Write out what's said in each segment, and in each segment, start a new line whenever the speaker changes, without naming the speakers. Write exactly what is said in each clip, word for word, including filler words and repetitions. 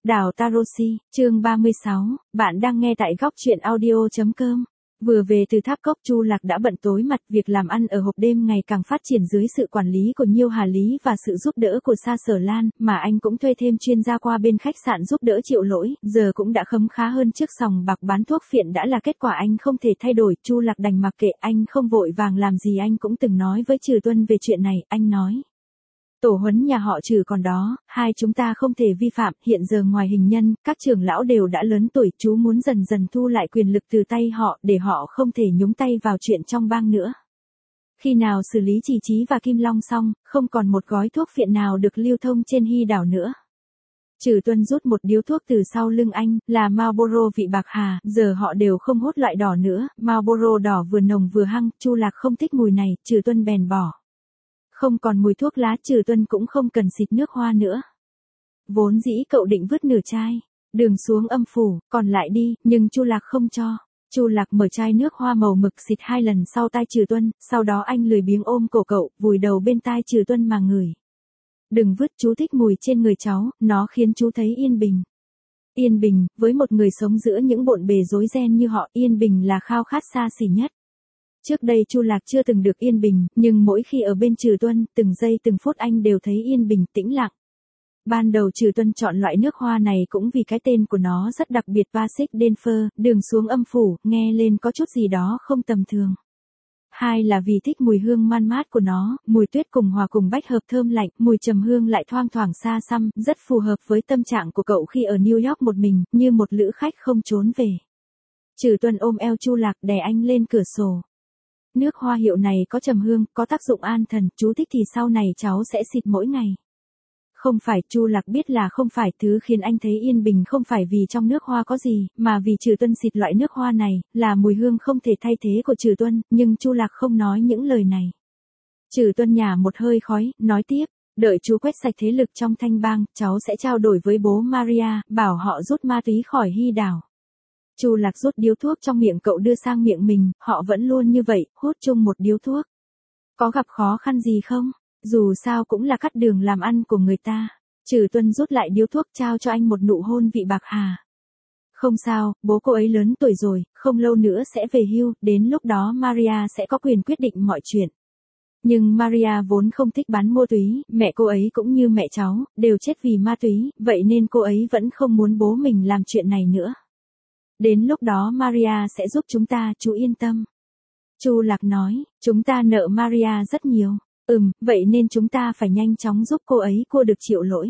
Đào Tarosi, chương ba mươi sáu, bạn đang nghe tại góc truyện audio chấm com. Vừa về từ Tháp Cốc, Chu Lạc đã bận tối mặt, việc làm ăn ở hộp đêm ngày càng phát triển dưới sự quản lý của Nhiêu Hà Lý và sự giúp đỡ của Sa Sở Lan, mà anh cũng thuê thêm chuyên gia qua bên khách sạn giúp đỡ Triệu Lỗi, giờ cũng đã khấm khá hơn trước. Sòng bạc bán thuốc phiện đã là kết quả anh không thể thay đổi, Chu Lạc đành mặc kệ, anh không vội vàng làm gì. Anh cũng từng nói với Trừ Tuân về chuyện này, anh nói. Tổ huấn nhà họ Trừ còn đó, hai chúng ta không thể vi phạm, hiện giờ ngoài hình nhân, các trưởng lão đều đã lớn tuổi, chú muốn dần dần thu lại quyền lực từ tay họ, để họ không thể nhúng tay vào chuyện trong bang nữa. Khi nào xử lý Trì Trí và Kim Long xong, không còn một gói thuốc phiện nào được lưu thông trên Hy đảo nữa. Trừ Tuân rút một điếu thuốc từ sau lưng anh, là Marlboro vị bạc hà, giờ họ đều không hút loại đỏ nữa, Marlboro đỏ vừa nồng vừa hăng, Chu Lạc không thích mùi này, Trừ Tuân bèn bỏ. Không còn mùi thuốc lá, Trừ Tuân cũng không cần xịt nước hoa nữa. Vốn dĩ cậu định vứt nửa chai, đường xuống âm phủ, còn lại đi, nhưng Chu Lạc không cho. Chu Lạc mở chai nước hoa màu mực xịt hai lần sau tai Trừ Tuân, sau đó anh lười biếng ôm cổ cậu, vùi đầu bên tai Trừ Tuân mà ngửi. Đừng vứt, chú thích mùi trên người cháu, nó khiến chú thấy yên bình. Yên bình, với một người sống giữa những bộn bề rối ren như họ, yên bình là khao khát xa xỉ nhất. Trước đây Chu Lạc chưa từng được yên bình, nhưng mỗi khi ở bên Trừ Tuân, từng giây từng phút anh đều thấy yên bình, tĩnh lặng. Ban đầu Trừ Tuân chọn loại nước hoa này cũng vì cái tên của nó rất đặc biệt, Pasik Denfer, đường xuống âm phủ, nghe lên có chút gì đó không tầm thường. Hai là vì thích mùi hương man mát của nó, mùi tuyết cùng hòa cùng bách hợp thơm lạnh, mùi trầm hương lại thoang thoảng xa xăm, rất phù hợp với tâm trạng của cậu khi ở New York một mình, như một lữ khách không trốn về. Trừ Tuân ôm eo Chu Lạc đè anh lên cửa sổ. Nước hoa hiệu này có trầm hương, có tác dụng an thần, chú thích thì sau này cháu sẽ xịt mỗi ngày. Không phải, Chu Lạc biết là không phải, thứ khiến anh thấy yên bình không phải vì trong nước hoa có gì, mà vì Trừ Tuân xịt loại nước hoa này, là mùi hương không thể thay thế của Trừ Tuân, nhưng Chu Lạc không nói những lời này. Trừ Tuân nhả một hơi khói, nói tiếp, đợi chú quét sạch thế lực trong Thanh Bang, cháu sẽ trao đổi với bố Maria, bảo họ rút ma túy khỏi Hy đảo. Chu Lạc rút điếu thuốc trong miệng cậu đưa sang miệng mình, họ vẫn luôn như vậy, hút chung một điếu thuốc. Có gặp khó khăn gì không? Dù sao cũng là cắt đường làm ăn của người ta. Trừ Tuân rút lại điếu thuốc trao cho anh một nụ hôn vị bạc hà. Không sao, bố cô ấy lớn tuổi rồi, không lâu nữa sẽ về hưu, đến lúc đó Maria sẽ có quyền quyết định mọi chuyện. Nhưng Maria vốn không thích bán mua túy, mẹ cô ấy cũng như mẹ cháu, đều chết vì ma túy, vậy nên cô ấy vẫn không muốn bố mình làm chuyện này nữa. Đến lúc đó Maria sẽ giúp chúng ta, chú yên tâm. Chu Lạc nói, chúng ta nợ Maria rất nhiều. Ừm, vậy nên chúng ta phải nhanh chóng giúp cô ấy cua được Triệu Lỗi.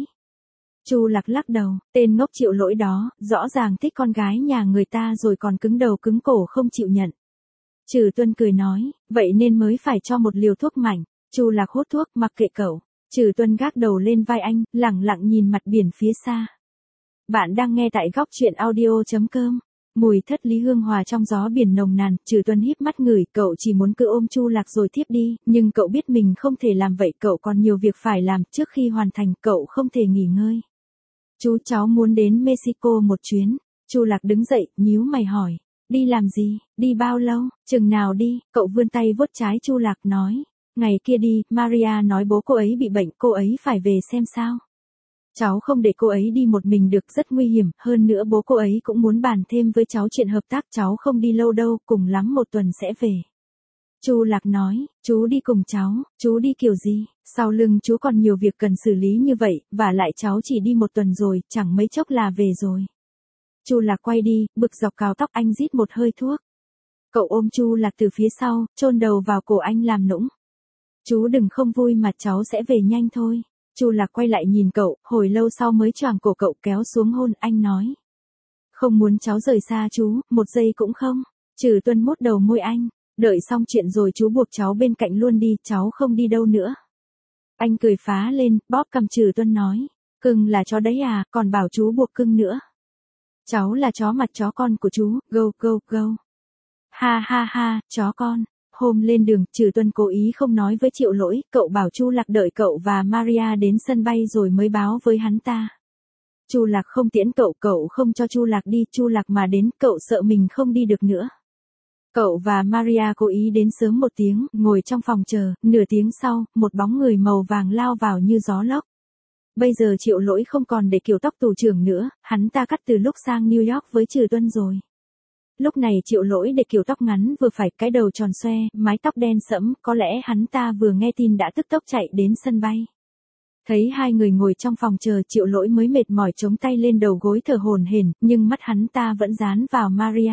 Chu Lạc lắc đầu, tên ngốc Triệu Lỗi đó, rõ ràng thích con gái nhà người ta rồi còn cứng đầu cứng cổ không chịu nhận. Trừ Tuân cười nói, vậy nên mới phải cho một liều thuốc mảnh. Chu Lạc hút thuốc, mặc kệ cậu. Trừ Tuân gác đầu lên vai anh, lẳng lặng nhìn mặt biển phía xa. Bạn đang nghe tại góc truyện audio chấm com. Mùi thất lý hương hòa trong gió biển nồng nàn, Trừ Tuân híp mắt ngửi, cậu chỉ muốn cứ ôm Chu Lạc rồi thiếp đi, nhưng cậu biết mình không thể làm vậy, cậu còn nhiều việc phải làm, trước khi hoàn thành, cậu không thể nghỉ ngơi. Chú cháu muốn đến Mexico một chuyến. Chu Lạc đứng dậy, nhíu mày hỏi, đi làm gì, đi bao lâu, chừng nào đi, cậu vươn tay vuốt trái Chu Lạc nói, ngày kia đi, Maria nói bố cô ấy bị bệnh, cô ấy phải về xem sao. Cháu không để cô ấy đi một mình được, rất nguy hiểm, hơn nữa bố cô ấy cũng muốn bàn thêm với cháu chuyện hợp tác, cháu không đi lâu đâu, cùng lắm một tuần sẽ về. Chu Lạc nói, chú đi cùng cháu, chú đi kiểu gì, sau lưng chú còn nhiều việc cần xử lý như vậy, và lại cháu chỉ đi một tuần rồi, chẳng mấy chốc là về rồi. Chu Lạc quay đi, bực dọc cào tóc anh, rít một hơi thuốc. Cậu ôm Chu Lạc từ phía sau, chôn đầu vào cổ anh làm nũng. Chú đừng không vui mà, cháu sẽ về nhanh thôi. Chu Lạc quay lại nhìn cậu, hồi lâu sau mới choàng cổ cậu kéo xuống hôn, anh nói. Không muốn cháu rời xa chú, một giây cũng không. Trừ Tuân mút đầu môi anh, đợi xong chuyện rồi chú buộc cháu bên cạnh luôn đi, cháu không đi đâu nữa. Anh cười phá lên, bóp cằm Trừ Tuân nói, cưng là chó đấy à, còn bảo chú buộc cưng nữa. Cháu là chó mặt chó con của chú, go go go. Ha ha ha, chó con. Hôm lên đường, Trừ Tuân cố ý không nói với Triệu Lỗi, cậu bảo Chu Lạc đợi cậu và Maria đến sân bay rồi mới báo với hắn ta. Chu Lạc không tiễn cậu, cậu không cho Chu Lạc đi, Chu Lạc mà đến, cậu sợ mình không đi được nữa. Cậu và Maria cố ý đến sớm một tiếng, ngồi trong phòng chờ, nửa tiếng sau, một bóng người màu vàng lao vào như gió lốc. Bây giờ Triệu Lỗi không còn để kiểu tóc tù trưởng nữa, hắn ta cắt từ lúc sang New York với Trừ Tuân rồi. Lúc này Triệu Lỗi để kiểu tóc ngắn vừa phải, cái đầu tròn xoe, mái tóc đen sẫm, có lẽ hắn ta vừa nghe tin đã tức tốc chạy đến sân bay. Thấy hai người ngồi trong phòng chờ, Triệu Lỗi mới mệt mỏi chống tay lên đầu gối thở hổn hển, nhưng mắt hắn ta vẫn dán vào Maria.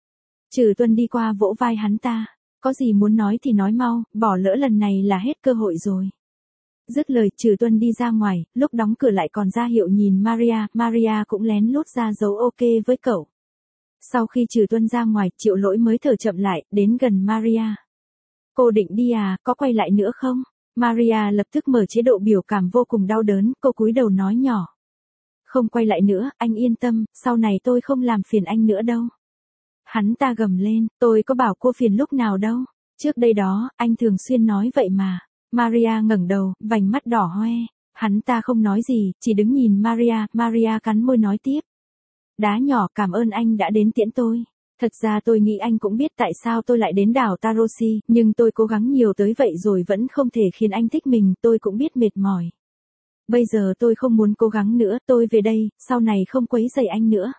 Trừ Tuân đi qua vỗ vai hắn ta, có gì muốn nói thì nói mau, bỏ lỡ lần này là hết cơ hội rồi. Dứt lời, Trừ Tuân đi ra ngoài, lúc đóng cửa lại còn ra hiệu nhìn Maria, Maria cũng lén lút ra dấu ok với cậu. Sau khi Trừ Tuân ra ngoài, Triệu Lỗi mới thở chậm lại, đến gần Maria. Cô định đi à, có quay lại nữa không? Maria lập tức mở chế độ biểu cảm vô cùng đau đớn, cô cúi đầu nói nhỏ. Không quay lại nữa, anh yên tâm, sau này tôi không làm phiền anh nữa đâu. Hắn ta gầm lên, tôi có bảo cô phiền lúc nào đâu. Trước đây đó, anh thường xuyên nói vậy mà. Maria ngẩng đầu, vành mắt đỏ hoe. Hắn ta không nói gì, chỉ đứng nhìn Maria, Maria cắn môi nói tiếp. Đá nhỏ, cảm ơn anh đã đến tiễn tôi. Thật ra tôi nghĩ anh cũng biết tại sao tôi lại đến đảo Tarosi, nhưng tôi cố gắng nhiều tới vậy rồi vẫn không thể khiến anh thích mình, tôi cũng biết mệt mỏi. Bây giờ tôi không muốn cố gắng nữa, tôi về đây, sau này không quấy rầy anh nữa.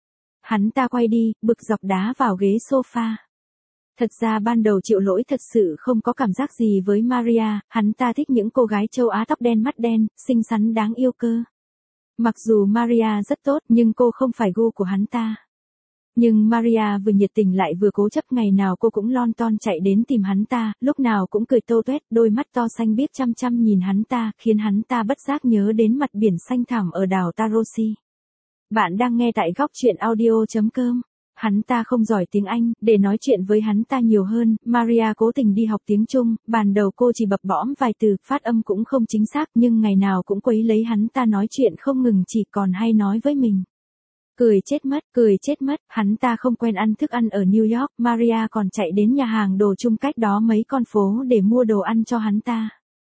Hắn ta quay đi, bực dọc đá vào ghế sofa. Thật ra ban đầu Triệu Lỗi thật sự không có cảm giác gì với Maria, hắn ta thích những cô gái châu Á tóc đen mắt đen, xinh xắn đáng yêu cơ. Mặc dù Maria rất tốt nhưng cô không phải gu của hắn ta. Nhưng Maria vừa nhiệt tình lại vừa cố chấp, ngày nào cô cũng lon ton chạy đến tìm hắn ta, lúc nào cũng cười tô toét, đôi mắt to xanh biếc chăm chăm nhìn hắn ta, khiến hắn ta bất giác nhớ đến mặt biển xanh thẳm ở đảo Tarosi. Bạn đang nghe tại góc truyện audio chấm com. Hắn ta không giỏi tiếng Anh, để nói chuyện với hắn ta nhiều hơn, Maria cố tình đi học tiếng Trung, ban đầu cô chỉ bập bõm vài từ, phát âm cũng không chính xác, nhưng ngày nào cũng quấy lấy hắn ta nói chuyện không ngừng, chỉ còn hay nói với mình. Cười chết mất, cười chết mất, hắn ta không quen ăn thức ăn ở New York, Maria còn chạy đến nhà hàng đồ Trung cách đó mấy con phố để mua đồ ăn cho hắn ta.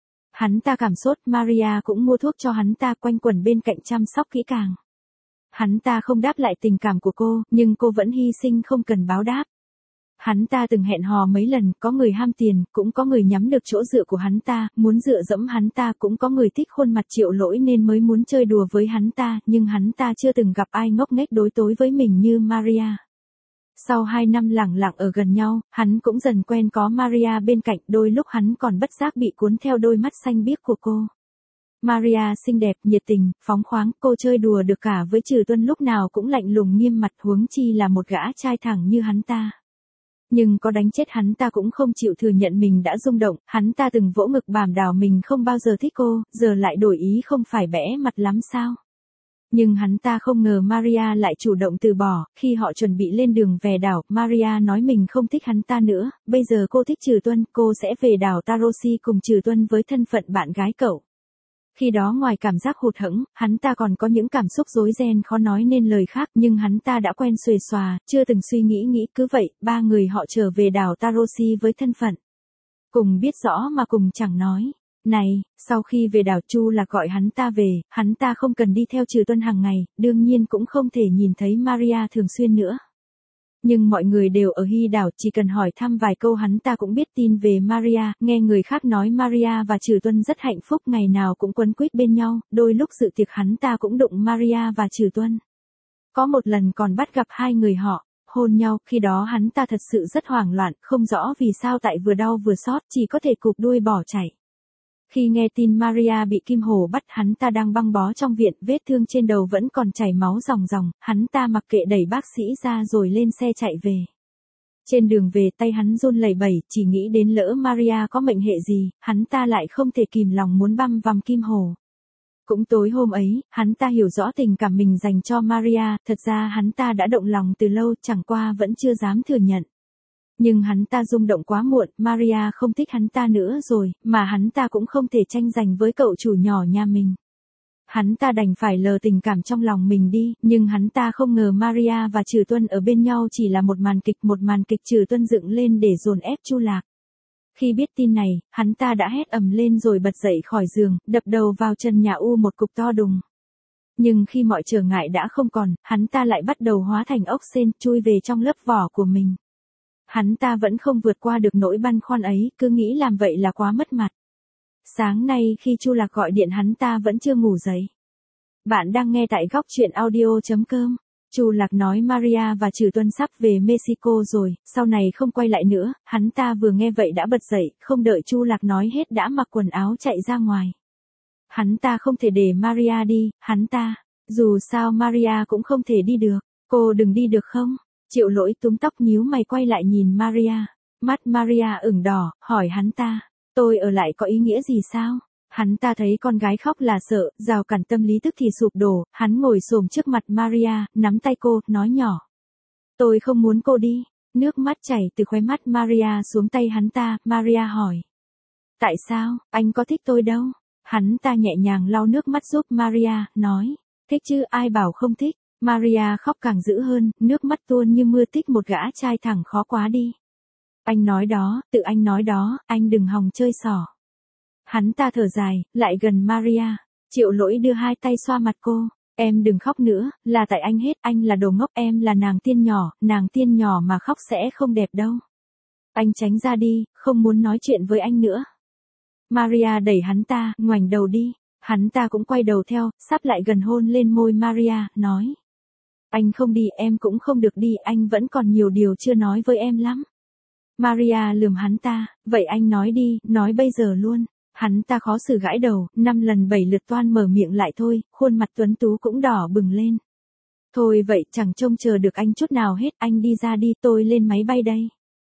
Hắn ta cảm sốt, Maria cũng mua thuốc cho hắn ta, quanh quẩn bên cạnh chăm sóc kỹ càng. Hắn ta không đáp lại tình cảm của cô, nhưng cô vẫn hy sinh không cần báo đáp. Hắn ta từng hẹn hò mấy lần, có người ham tiền, cũng có người nhắm được chỗ dựa của hắn ta, muốn dựa dẫm hắn ta, cũng có người thích khuôn mặt Triệu Lỗi nên mới muốn chơi đùa với hắn ta, nhưng hắn ta chưa từng gặp ai ngốc nghếch đối tối với mình như Maria. Sau hai năm lẳng lặng ở gần nhau, hắn cũng dần quen có Maria bên cạnh, đôi lúc hắn còn bất giác bị cuốn theo đôi mắt xanh biếc của cô. Maria xinh đẹp, nhiệt tình, phóng khoáng, cô chơi đùa được cả với Trừ Tuân lúc nào cũng lạnh lùng nghiêm mặt, huống chi là một gã trai thẳng như hắn ta. Nhưng có đánh chết hắn ta cũng không chịu thừa nhận mình đã rung động, hắn ta từng vỗ ngực bảm đảo mình không bao giờ thích cô, giờ lại đổi ý không phải bẽ mặt lắm sao. Nhưng hắn ta không ngờ Maria lại chủ động từ bỏ, khi họ chuẩn bị lên đường về đảo, Maria nói mình không thích hắn ta nữa, bây giờ cô thích Trừ Tuân, cô sẽ về đảo Tarosi cùng Trừ Tuân với thân phận bạn gái cậu. Khi đó ngoài cảm giác hụt hẫng, hắn ta còn có những cảm xúc rối ren khó nói nên lời khác, nhưng hắn ta đã quen xuề xòa, chưa từng suy nghĩ nghĩ, cứ vậy, ba người họ trở về đảo Tarosi với thân phận. Cùng biết rõ mà cùng chẳng nói. Này, sau khi về đảo, Chu Lạc gọi hắn ta về, hắn ta không cần đi theo Trừ Tuân hàng ngày, đương nhiên cũng không thể nhìn thấy Maria thường xuyên nữa. Nhưng mọi người đều ở Hy đảo, chỉ cần hỏi thăm vài câu hắn ta cũng biết tin về Maria, nghe người khác nói Maria và Trừ Tuân rất hạnh phúc, ngày nào cũng quấn quýt bên nhau, đôi lúc dự tiệc hắn ta cũng đụng Maria và Trừ Tuân. Có một lần còn bắt gặp hai người họ hôn nhau, khi đó hắn ta thật sự rất hoảng loạn, không rõ vì sao tại vừa đau vừa xót, chỉ có thể cụp đuôi bỏ chạy. Khi nghe tin Maria bị Kim Hổ bắt, hắn ta đang băng bó trong viện, vết thương trên đầu vẫn còn chảy máu ròng ròng, hắn ta mặc kệ đẩy bác sĩ ra rồi lên xe chạy về. Trên đường về tay hắn run lẩy bẩy, chỉ nghĩ đến lỡ Maria có mệnh hệ gì, hắn ta lại không thể kìm lòng muốn băm vằm Kim Hổ. Cũng tối hôm ấy, hắn ta hiểu rõ tình cảm mình dành cho Maria, thật ra hắn ta đã động lòng từ lâu, chẳng qua vẫn chưa dám thừa nhận. Nhưng hắn ta rung động quá muộn, Maria không thích hắn ta nữa rồi, mà hắn ta cũng không thể tranh giành với cậu chủ nhỏ nhà mình. Hắn ta đành phải lờ tình cảm trong lòng mình đi, nhưng hắn ta không ngờ Maria và Trừ Tuân ở bên nhau chỉ là một màn kịch, một màn kịch Trừ Tuân dựng lên để dồn ép Chu Lạc. Khi biết tin này, hắn ta đã hét ầm lên rồi bật dậy khỏi giường, đập đầu vào trần nhà u một cục to đùng. Nhưng khi mọi trở ngại đã không còn, hắn ta lại bắt đầu hóa thành ốc sên, chui về trong lớp vỏ của mình. Hắn ta vẫn không vượt qua được nỗi băn khoăn ấy, cứ nghĩ làm vậy là quá mất mặt. Sáng nay khi Chu Lạc gọi điện hắn ta vẫn chưa ngủ dậy. Bạn đang nghe tại góc chuyện audio chấm com. Chu Lạc nói Maria và Trử Tuân sắp về Mexico rồi, sau này không quay lại nữa, hắn ta vừa nghe vậy đã bật dậy, không đợi Chu Lạc nói hết đã mặc quần áo chạy ra ngoài. Hắn ta không thể để Maria đi, hắn ta, dù sao Maria cũng không thể đi được, cô đừng đi được không? Triệu Lỗi túm tóc nhíu mày quay lại nhìn Maria, mắt Maria ửng đỏ, hỏi hắn ta, tôi ở lại có ý nghĩa gì sao? Hắn ta thấy con gái khóc là sợ, rào cản tâm lý tức thì sụp đổ, hắn ngồi xổm trước mặt Maria, nắm tay cô, nói nhỏ. Tôi không muốn cô đi. Nước mắt chảy từ khóe mắt Maria xuống tay hắn ta, Maria hỏi. Tại sao, anh có thích tôi đâu? Hắn ta nhẹ nhàng lau nước mắt giúp Maria, nói. Thích chứ, ai bảo không thích. Maria khóc càng dữ hơn, nước mắt tuôn như mưa, thích một gã trai thẳng khó quá đi. Anh nói đó, tự anh nói đó, anh đừng hòng chơi xỏ. Hắn ta thở dài, lại gần Maria. Triệu Lỗi đưa hai tay xoa mặt cô. Em đừng khóc nữa, là tại anh hết, anh là đồ ngốc, em là nàng tiên nhỏ, nàng tiên nhỏ mà khóc sẽ không đẹp đâu. Anh tránh ra đi, không muốn nói chuyện với anh nữa. Maria đẩy hắn ta, ngoảnh đầu đi. Hắn ta cũng quay đầu theo, sắp lại gần hôn lên môi Maria, nói. Anh không đi, em cũng không được đi, anh vẫn còn nhiều điều chưa nói với em lắm. Maria lườm hắn ta, vậy anh nói đi, nói bây giờ luôn. Hắn ta khó xử gãi đầu, năm lần bảy lượt toan mở miệng lại thôi, khuôn mặt tuấn tú cũng đỏ bừng lên. Thôi vậy, chẳng trông chờ được anh chút nào hết, anh đi ra đi, tôi lên máy bay đây.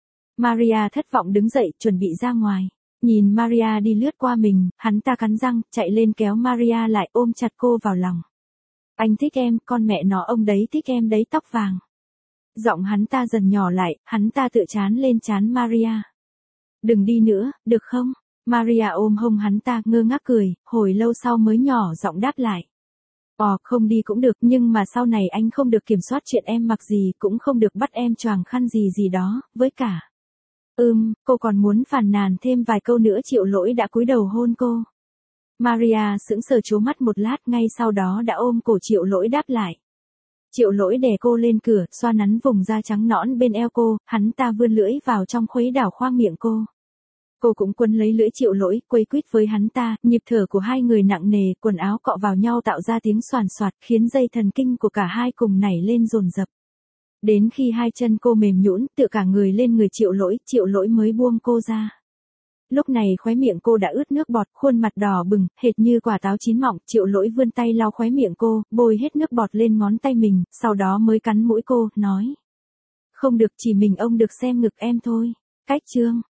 Maria thất vọng đứng dậy, chuẩn bị ra ngoài. Nhìn Maria đi lướt qua mình, hắn ta cắn răng, chạy lên kéo Maria lại, ôm chặt cô vào lòng. Anh thích em, con mẹ nó ông đấy thích em đấy, tóc vàng. Giọng hắn ta dần nhỏ lại, hắn ta tựa chán lên trán Maria. Đừng đi nữa, được không? Maria ôm hông hắn ta, ngơ ngác cười, hồi lâu sau mới nhỏ giọng đáp lại. Ồ, không đi cũng được, nhưng mà sau này anh không được kiểm soát chuyện em mặc gì, cũng không được bắt em choàng khăn gì gì đó, với cả. Ừm, cô còn muốn phàn nàn thêm vài câu nữa. Triệu Lỗi đã cúi đầu hôn cô. Maria sững sờ trố mắt một lát, ngay sau đó đã ôm cổ Triệu Lỗi đáp lại. Triệu Lỗi đè cô lên cửa, xoa nắn vùng da trắng nõn bên eo cô, hắn ta vươn lưỡi vào trong khuấy đảo khoang miệng cô. Cô cũng quấn lấy lưỡi Triệu Lỗi, quây quýt với hắn ta, nhịp thở của hai người nặng nề, quần áo cọ vào nhau tạo ra tiếng xoàn xoạt, khiến dây thần kinh của cả hai cùng nảy lên dồn dập. Đến khi hai chân cô mềm nhũn, tựa cả người lên người Triệu Lỗi, Triệu Lỗi mới buông cô ra. Lúc này khóe miệng cô đã ướt nước bọt, khuôn mặt đỏ bừng, hệt như quả táo chín mọng. Triệu Lỗi vươn tay lau khóe miệng cô, bôi hết nước bọt lên ngón tay mình, sau đó mới cắn mũi cô, nói. Không được, chỉ mình ông được xem ngực em thôi. Cách chương.